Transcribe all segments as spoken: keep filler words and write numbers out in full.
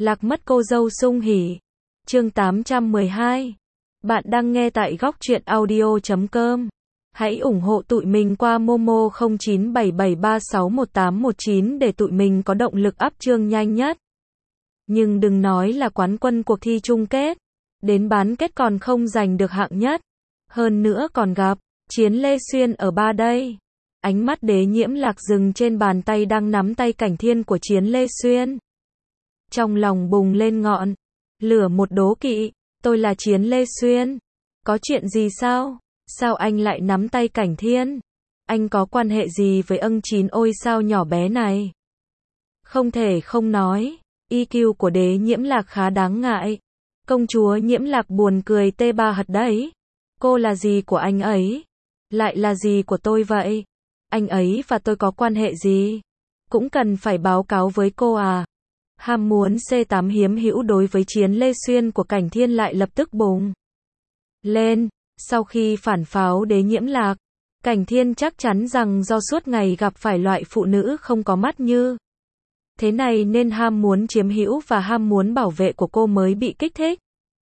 Lạc mất cô dâu sung hỉ. Chương tám trăm mười hai. Bạn đang nghe tại góc truyện audio chấm com. Hãy ủng hộ tụi mình qua Momo không chín bảy bảy ba sáu một tám một chín để tụi mình có động lực up chương nhanh nhất. Nhưng đừng nói là quán quân cuộc thi chung kết. Đến bán kết còn không giành được hạng nhất. Hơn nữa còn gặp Chiến Lê Xuyên ở ba đây. Ánh mắt Đế Nhiễm Lạc dừng trên bàn tay đang nắm tay Cảnh Thiên của Chiến Lê Xuyên. Trong lòng bùng lên ngọn lửa một đố kỵ. Tôi là Chiến Lê Xuyên. Có chuyện gì sao? Sao anh lại nắm tay Cảnh Thiên? Anh có quan hệ gì với ân chín ôi sao nhỏ bé này? Không thể không nói, i kiu của Đế Nhiễm Lạc khá đáng ngại. Công chúa Nhiễm Lạc buồn cười tê ba hật đấy. Cô là gì của anh ấy? Lại là gì của tôi vậy? Anh ấy và tôi có quan hệ gì? Cũng cần phải báo cáo với cô à? Ham muốn xê tám hiếm hữu đối với Chiến Lê Xuyên của Cảnh Thiên lại lập tức bùng lên. Sau khi phản pháo Đế Nhiễm Lạc, Cảnh Thiên chắc chắn rằng do suốt ngày gặp phải loại phụ nữ không có mắt như thế này nên ham muốn chiếm hữu và ham muốn bảo vệ của cô mới bị kích thích.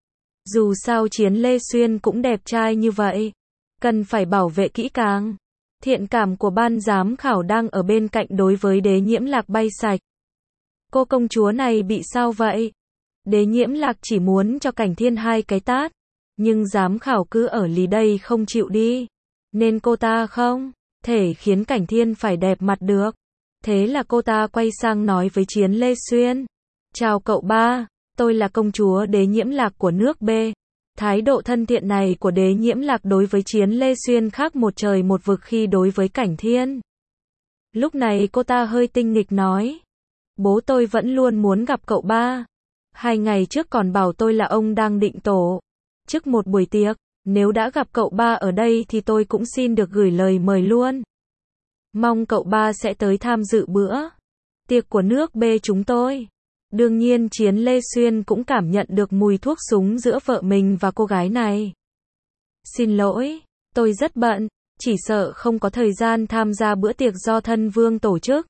Dù sao Chiến Lê Xuyên cũng đẹp trai như vậy, cần phải bảo vệ kỹ càng. Thiện cảm của ban giám khảo đang ở bên cạnh đối với Đế Nhiễm Lạc bay sạch. Cô công chúa này bị sao vậy? Đế Nhiễm Lạc chỉ muốn cho Cảnh Thiên hai cái tát, nhưng giám khảo cứ ở lì đây không chịu đi, nên cô ta không thể khiến Cảnh Thiên phải đẹp mặt được. Thế là cô ta quay sang nói với Chiến Lê Xuyên. Chào cậu ba, tôi là công chúa Đế Nhiễm Lạc của nước B. Thái độ thân thiện này của Đế Nhiễm Lạc đối với Chiến Lê Xuyên khác một trời một vực khi đối với Cảnh Thiên. Lúc này cô ta hơi tinh nghịch nói. Bố tôi vẫn luôn muốn gặp cậu ba. Hai ngày trước còn bảo tôi là ông đang định tổ chức một buổi tiệc. Nếu đã gặp cậu ba ở đây thì tôi cũng xin được gửi lời mời luôn. Mong cậu ba sẽ tới tham dự bữa tiệc của nước B chúng tôi. Đương nhiên Chiến Lê Xuyên cũng cảm nhận được mùi thuốc súng giữa vợ mình và cô gái này. Xin lỗi, tôi rất bận, chỉ sợ không có thời gian tham gia bữa tiệc do thân vương tổ chức.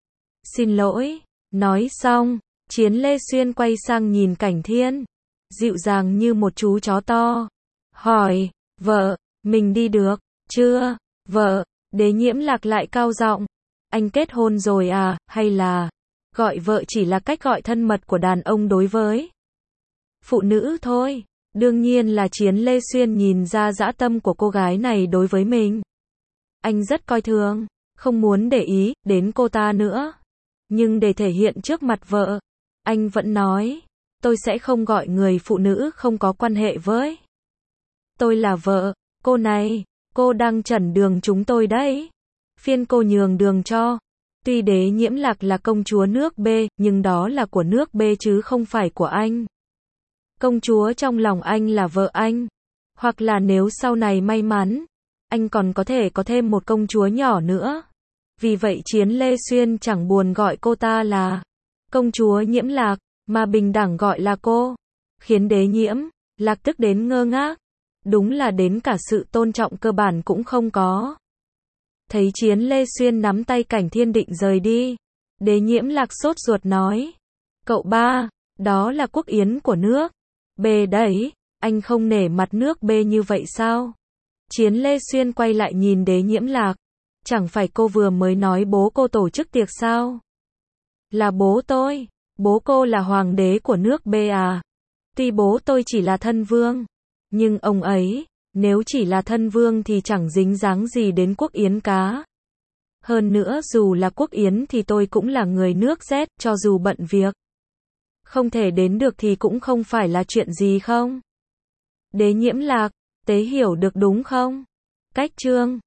Xin lỗi. Nói xong, Chiến Lê Xuyên quay sang nhìn Cảnh Thiên, dịu dàng như một chú chó to. Hỏi, vợ, mình đi được chưa? Vợ, Đế Nhiễm Lạc lại cao giọng. Anh kết hôn rồi à, hay là gọi vợ chỉ là cách gọi thân mật của đàn ông đối với phụ nữ thôi. Đương nhiên là Chiến Lê Xuyên nhìn ra dã tâm của cô gái này đối với mình. Anh rất coi thường, không muốn để ý đến cô ta nữa. Nhưng để thể hiện trước mặt vợ, anh vẫn nói, tôi sẽ không gọi người phụ nữ không có quan hệ với tôi là vợ, cô này, cô đang chặn đường chúng tôi đấy. Phiên cô nhường đường cho. Tuy Đế Nhiễm Lạc là công chúa nước B, nhưng đó là của nước B chứ không phải của anh. Công chúa trong lòng anh là vợ anh. Hoặc là nếu sau này may mắn, anh còn có thể có thêm một công chúa nhỏ nữa. Vì vậy Chiến Lê Xuyên chẳng buồn gọi cô ta là công chúa Nhiễm Lạc, mà bình đẳng gọi là cô. Khiến Đế Nhiễm Lạc tức đến ngơ ngác. Đúng là đến cả sự tôn trọng cơ bản cũng không có. Thấy Chiến Lê Xuyên nắm tay Cảnh Thiên định rời đi, Đế Nhiễm Lạc sốt ruột nói. Cậu ba, đó là quốc yến của nước B đấy, anh không nể mặt nước B như vậy sao? Chiến Lê Xuyên quay lại nhìn Đế Nhiễm Lạc. Chẳng phải cô vừa mới nói bố cô tổ chức tiệc sao? Là bố tôi. Bố cô là hoàng đế của nước B à? Tuy bố tôi chỉ là thân vương, nhưng ông ấy, nếu chỉ là thân vương thì chẳng dính dáng gì đến quốc yến cá. Hơn nữa dù là quốc yến thì tôi cũng là người nước Z, cho dù bận việc không thể đến được thì cũng không phải là chuyện gì không? Đế Nhiễm Lạc, tế hiểu được đúng không? Cách chương